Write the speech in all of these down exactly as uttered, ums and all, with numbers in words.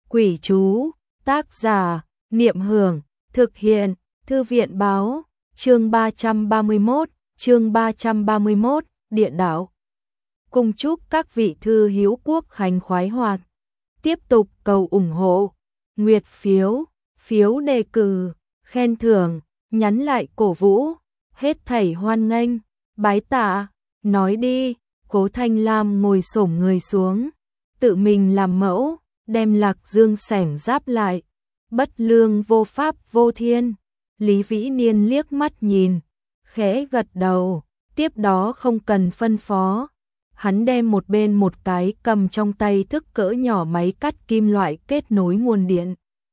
Quỷ chú, tác giả, Niệm Hưởng, thực hiện, Thư viện báo, chương ba trăm ba mươi mốt, chương ba trăm ba mươi mốt, địa đạo. Cùng chúc các vị thư hữu quốc khánh khoái hoạt. Tiếp tục cầu ủng hộ, nguyệt phiếu, phiếu đề cử, khen thưởng, nhắn lại cổ vũ, hết thảy hoan nghênh, bái tạ, nói đi. Cố Thanh Lam ngồi xổm người xuống, tự mình làm mẫu, đem Lạc Dương sẻng giáp lại. Bất lương vô pháp vô thiên. Lý Vĩ Niên liếc mắt nhìn, khẽ gật đầu, tiếp đó không cần phân phó. Hắn đem một bên một cái cầm trong tay thức cỡ nhỏ máy cắt kim loại kết nối nguồn điện.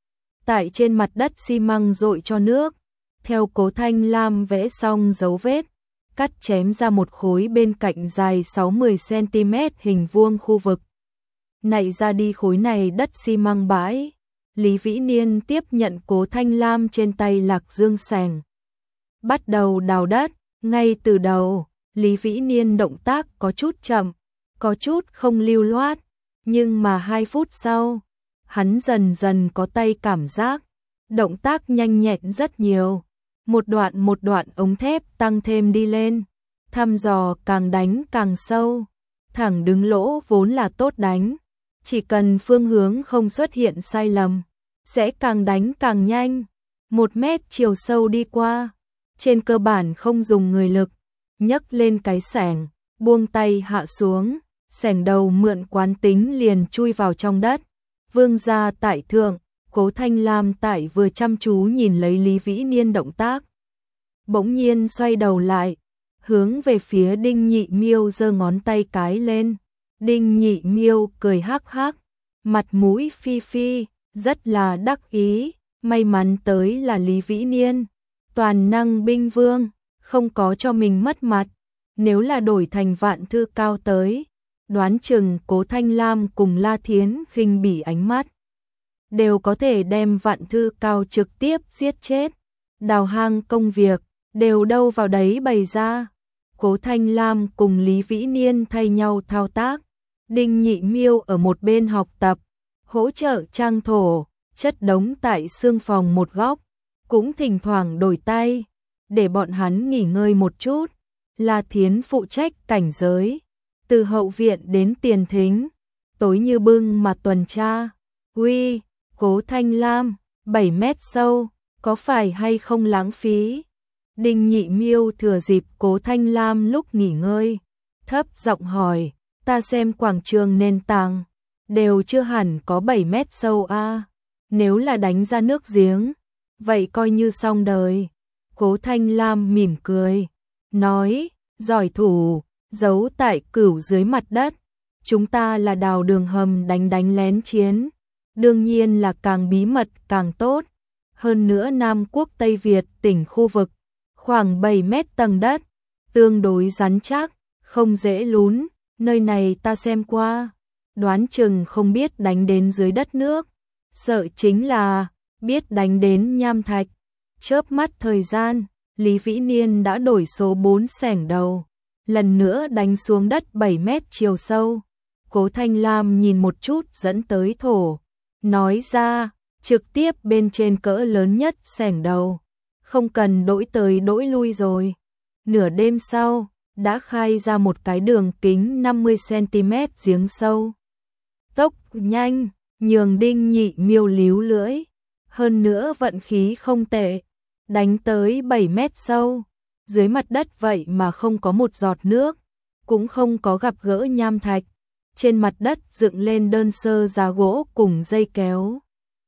Tại trên mặt đất xi măng dội cho nước, theo Cố Thanh Lam vẽ xong dấu vết, cắt chém ra một khối bên cạnh dài sáu mươi xăng-ti-mét hình vuông khu vực. Nạy ra đi khối này đất xi măng bãi. Lý Vĩ Niên tiếp nhận Cố Thanh Lam trên tay Lạc Dương sẻng, bắt đầu đào đất. Ngay từ đầu, Lý Vĩ Niên động tác có chút chậm, có chút không lưu loát, nhưng mà hai phút sau, hắn dần dần có tay cảm giác, động tác nhanh nhẹn rất nhiều. Một đoạn một đoạn ống thép tăng thêm đi lên, thăm dò càng đánh càng sâu, thẳng đứng lỗ vốn là tốt đánh, chỉ cần phương hướng không xuất hiện sai lầm, sẽ càng đánh càng nhanh. Một mét chiều sâu đi qua, trên cơ bản không dùng người lực, nhấc lên cái xẻng, buông tay hạ xuống, xẻng đầu mượn quán tính liền chui vào trong đất. Vương gia tại thượng, Cố Thanh Lam tại vừa chăm chú nhìn lấy Lý Vĩ Niên động tác. Bỗng nhiên xoay đầu lại, hướng về phía Đinh Nhị Miêu giơ ngón tay cái lên. Đinh Nhị Miêu cười hắc hắc, mặt mũi phi phi, rất là đắc ý. May mắn tới là Lý Vĩ Niên, toàn năng binh vương, không có cho mình mất mặt. Nếu là đổi thành Vạn Thư Cao tới, đoán chừng Cố Thanh Lam cùng La Thiến khinh bỉ ánh mắt, đều có thể đem Vạn Thư Cao trực tiếp giết chết. Đào hang công việc, đều đâu vào đấy bày ra. Cố Thanh Lam cùng Lý Vĩ Niên thay nhau thao tác. Đinh Nhị Miêu ở một bên học tập, hỗ trợ trang thổ, chất đống tại xương phòng một góc, cũng thỉnh thoảng đổi tay, để bọn hắn nghỉ ngơi một chút. La Thiến phụ trách cảnh giới, từ hậu viện đến tiền thính, tối như bưng mà tuần tra. Uy, Cố Thanh Lam, bảy mét sâu, có phải hay không lãng phí? Đinh Nhị Miêu thừa dịp Cố Thanh Lam lúc nghỉ ngơi, thấp giọng hỏi, ta xem quảng trường nền tảng, đều chưa hẳn có bảy mét sâu a. À. Nếu là đánh ra nước giếng, vậy coi như xong đời. Cố Thanh Lam mỉm cười, nói, giỏi thủ, giấu tại cửu dưới mặt đất. Chúng ta là đào đường hầm đánh đánh lén chiến, đương nhiên là càng bí mật càng tốt. Hơn nữa Nam Quốc Tây Việt tỉnh khu vực, khoảng bảy mét tầng đất, tương đối rắn chắc, không dễ lún. Nơi này ta xem qua, đoán chừng không biết đánh đến dưới đất nước, sợ chính là biết đánh đến nham thạch. Chớp mắt thời gian, Lý Vĩ Niên đã đổi số bốn xẻng đầu, lần nữa đánh xuống đất bảy mét chiều sâu. Cố Thanh Lam nhìn một chút dẫn tới thổ, nói ra, trực tiếp bên trên cỡ lớn nhất xẻng đầu, không cần đổi tới đổi lui rồi. Nửa đêm sau, đã khai ra một cái đường kính năm mươi xăng-ti-mét giếng sâu. Tốc nhanh, nhường Đinh Nhị Miêu líu lưỡi, hơn nữa vận khí không tệ, đánh tới bảy mét sâu, dưới mặt đất vậy mà không có một giọt nước, cũng không có gặp gỡ nham thạch, trên mặt đất dựng lên đơn sơ giá gỗ cùng dây kéo.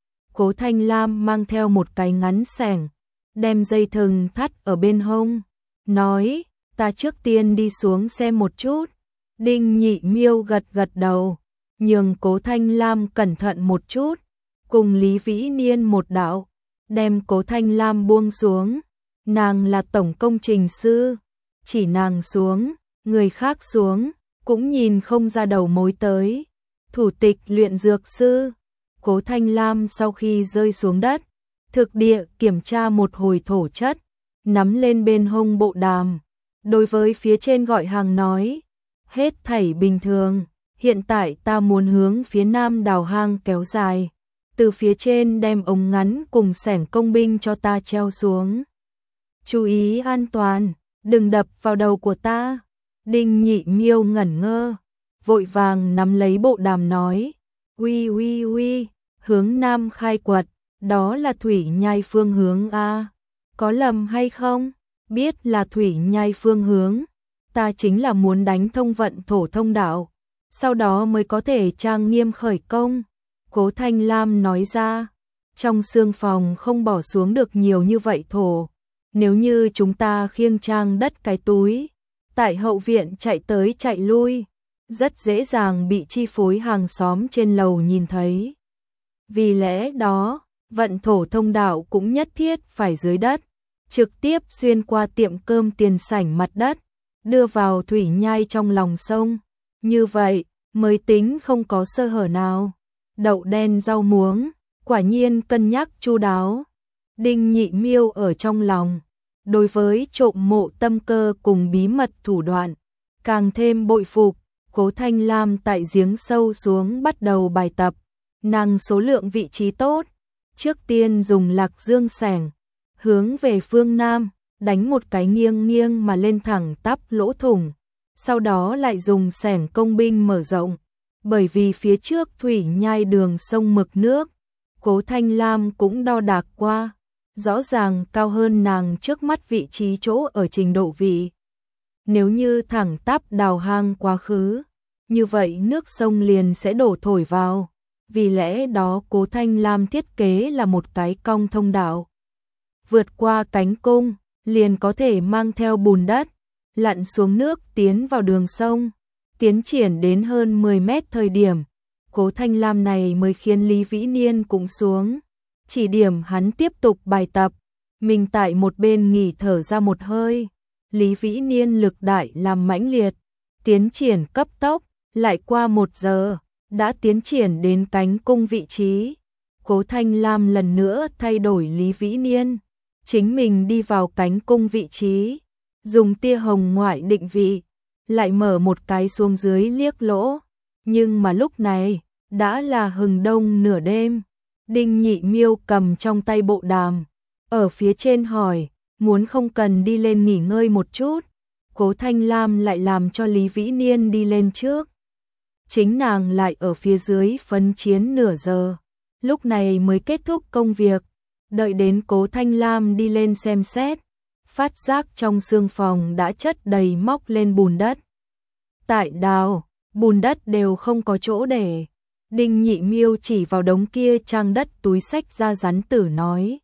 Cố Thanh Lam mang theo một cái ngắn xẻng, đem dây thừng thắt ở bên hông, nói, ta trước tiên đi xuống xem một chút. Đinh Nhị Miêu gật gật đầu, nhường Cố Thanh Lam cẩn thận một chút, cùng Lý Vĩ Niên một đạo, đem Cố Thanh Lam buông xuống. Nàng là tổng công trình sư, chỉ nàng xuống, người khác xuống, cũng nhìn không ra đầu mối tới. Thủ tịch luyện dược sư. Cố Thanh Lam sau khi rơi xuống đất, thực địa kiểm tra một hồi thổ chất, nắm lên bên hông bộ đàm, đối với phía trên gọi hàng nói, hết thảy bình thường, hiện tại ta muốn hướng phía nam đào hang kéo dài, từ phía trên đem ống ngắn cùng xẻng công binh cho ta treo xuống. Chú ý an toàn, đừng đập vào đầu của ta. Đinh Nhị Miêu ngẩn ngơ, vội vàng nắm lấy bộ đàm nói, uy uy uy, hướng nam khai quật, đó là thủy nhai phương hướng a, có lầm hay không? Biết là thủy nhai phương hướng, ta chính là muốn đánh thông vận thổ thông đạo, sau đó mới có thể trang nghiêm khởi công. Cố Thanh Lam nói ra, trong xương phòng không bỏ xuống được nhiều như vậy thổ, nếu như chúng ta khiêng trang đất cái túi, tại hậu viện chạy tới chạy lui, rất dễ dàng bị chi phối hàng xóm trên lầu nhìn thấy. Vì lẽ đó, vận thổ thông đạo cũng nhất thiết phải dưới đất, trực tiếp xuyên qua tiệm cơm tiền sảnh mặt đất, đưa vào thủy nhai trong lòng sông. Như vậy, mới tính không có sơ hở nào. Đậu đen rau muống, quả nhiên cân nhắc chu đáo. Đinh Nhị Miêu ở trong lòng, đối với trộm mộ tâm cơ cùng bí mật thủ đoạn, càng thêm bội phục. Cố Thanh Lam tại giếng sâu xuống bắt đầu bài tập, nàng số lượng vị trí tốt, trước tiên dùng lạc dương xẻng, hướng về phương Nam, đánh một cái nghiêng nghiêng mà lên thẳng tắp lỗ thủng, sau đó lại dùng xẻng công binh mở rộng, bởi vì phía trước thủy nhai đường sông mực nước, Cố Thanh Lam cũng đo đạc qua, rõ ràng cao hơn nàng trước mắt vị trí chỗ ở trình độ vị. Nếu như thẳng tắp đào hang quá khứ, như vậy nước sông liền sẽ đổ thổi vào, vì lẽ đó Cố Thanh Lam thiết kế là một cái cong thông đạo. Vượt qua cánh cung, liền có thể mang theo bùn đất, lặn xuống nước tiến vào đường sông, tiến triển đến hơn mười mét thời điểm. Cố Thanh Lam này mới khiến Lý Vĩ Niên cũng xuống, chỉ điểm hắn tiếp tục bài tập, mình tại một bên nghỉ thở ra một hơi. Lý Vĩ Niên lực đại làm mãnh liệt, tiến triển cấp tốc, lại qua một giờ, đã tiến triển đến cánh cung vị trí. Cố Thanh Lam lần nữa thay đổi Lý Vĩ Niên, chính mình đi vào cánh cung vị trí, dùng tia hồng ngoại định vị, lại mở một cái xuống dưới liếc lỗ, nhưng mà lúc này, đã là hừng đông nửa đêm. Đinh Nhị Miêu cầm trong tay bộ đàm, ở phía trên hỏi, muốn không cần đi lên nghỉ ngơi một chút. Cố Thanh Lam lại làm cho Lý Vĩ Niên đi lên trước, chính nàng lại ở phía dưới phấn chiến nửa giờ, lúc này mới kết thúc công việc. Đợi đến Cố Thanh Lam đi lên xem xét, phát giác trong xương phòng đã chất đầy móc lên bùn đất. Tại đào, bùn đất đều không có chỗ để. Đinh Nhị Miêu chỉ vào đống kia trang đất túi xách ra rắn tử nói.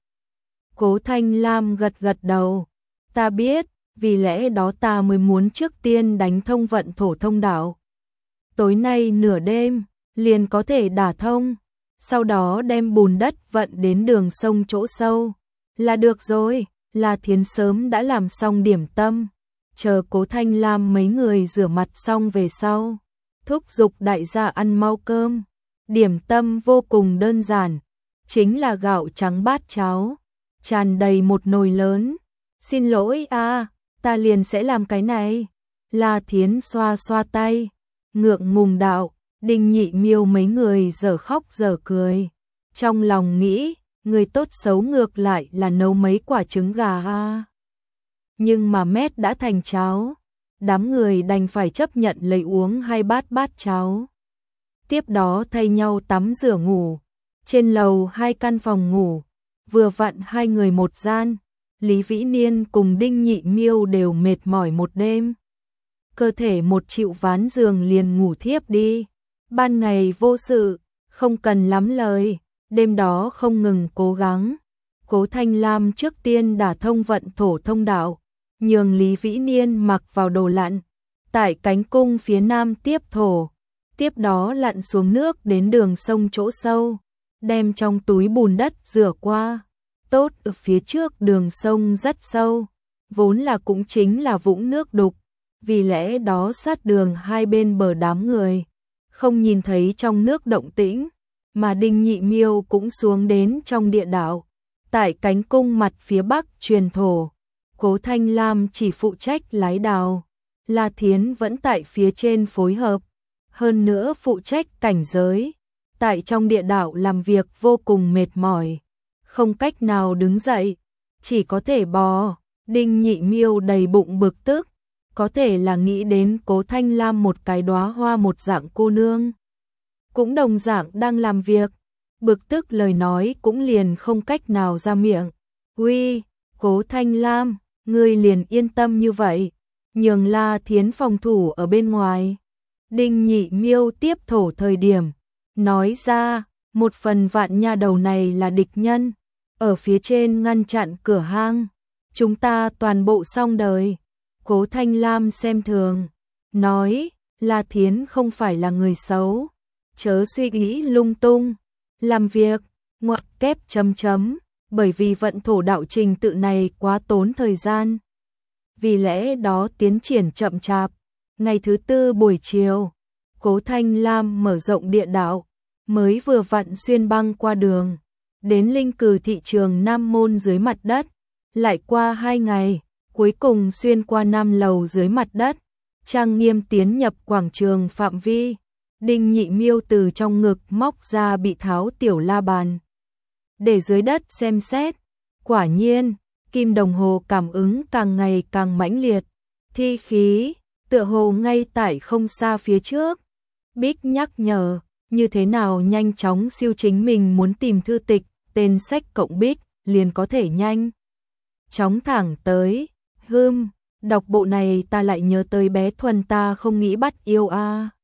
Cố Thanh Lam gật gật đầu, ta biết, vì lẽ đó ta mới muốn trước tiên đánh thông vận thổ thông đạo. Tối nay nửa đêm, liền có thể đả thông, sau đó đem bùn đất vận đến đường sông chỗ sâu. Là được rồi, La Thiến sớm đã làm xong điểm tâm, chờ Cố Thanh Lam mấy người rửa mặt xong về sau, thúc giục đại gia ăn mau cơm. Điểm tâm vô cùng đơn giản, chính là gạo trắng bát cháo, tràn đầy một nồi lớn. Xin lỗi a, ta liền sẽ làm cái này. La Thiến xoa xoa tay, ngượng ngùng đạo. Đinh Nhị Miêu mấy người dở khóc dở cười, trong lòng nghĩ, người tốt xấu ngược lại là nấu mấy quả trứng gà a. Nhưng mà mét đã thành cháo, đám người đành phải chấp nhận lấy uống hai bát bát cháo. Tiếp đó thay nhau tắm rửa ngủ, trên lầu hai căn phòng ngủ, vừa vặn hai người một gian. Lý Vĩ Niên cùng Đinh Nhị Miêu đều mệt mỏi một đêm, cơ thể một chịu ván giường liền ngủ thiếp đi. Ban ngày vô sự, không cần lắm lời, đêm đó không ngừng cố gắng. Cố Thanh Lam trước tiên đả thông vận thổ thông đạo, nhường Lý Vĩ Niên mặc vào đồ lặn, tại cánh cung phía nam tiếp thổ, tiếp đó lặn xuống nước đến đường sông chỗ sâu, đem trong túi bùn đất rửa qua. Tốt, ở phía trước đường sông rất sâu, vốn là cũng chính là vũng nước đục, vì lẽ đó sát đường hai bên bờ đám người, không nhìn thấy trong nước động tĩnh, mà Đinh Nhị Miêu cũng xuống đến trong địa đạo, tại cánh cung mặt phía bắc truyền thổ. Cố Thanh Lam chỉ phụ trách lái đào, La Thiến vẫn tại phía trên phối hợp, hơn nữa phụ trách cảnh giới. tại trong địa đạo làm việc vô cùng mệt mỏi, không cách nào đứng dậy, chỉ có thể bò. Đinh Nhị Miêu đầy bụng bực tức, có thể là nghĩ đến Cố Thanh Lam một cái đóa hoa một dạng cô nương, cũng đồng dạng đang làm việc, bực tức lời nói cũng liền không cách nào ra miệng. Uy, Cố Thanh Lam, ngươi liền yên tâm như vậy, nhường La Thiến phòng thủ ở bên ngoài. Đinh Nhị Miêu tiếp thổ thời điểm, nói ra, một phần vạn nha đầu này là địch nhân, ở phía trên ngăn chặn cửa hang, chúng ta toàn bộ xong đời. Cố Thanh Lam xem thường, nói, La Thiến không phải là người xấu, chớ suy nghĩ lung tung, làm việc, ngoặc kép chấm chấm, bởi vì vận thổ đạo trình tự này quá tốn thời gian. Vì lẽ đó tiến triển chậm chạp, ngày thứ tư buổi chiều, Cố Thanh Lam mở rộng địa đạo, mới vừa vặn xuyên băng qua đường, đến linh cừ thị trường Nam Môn dưới mặt đất, lại qua hai ngày, cuối cùng xuyên qua Nam Lầu dưới mặt đất, trang nghiêm tiến nhập quảng trường phạm vi. Đinh Nhị Miêu từ trong ngực móc ra bị tháo tiểu la bàn, để dưới đất xem xét, quả nhiên, kim đồng hồ cảm ứng càng ngày càng mãnh liệt, thi khí, tựa hồ ngay tại không xa phía trước. Bích nhắc nhở, như thế nào nhanh chóng siêu chính mình muốn tìm thư tịch, tên sách cộng Bích, liền có thể nhanh chóng thẳng tới. Hưm, đọc bộ này ta lại nhớ tới bé Thuần ta không nghĩ bắt yêu a. À.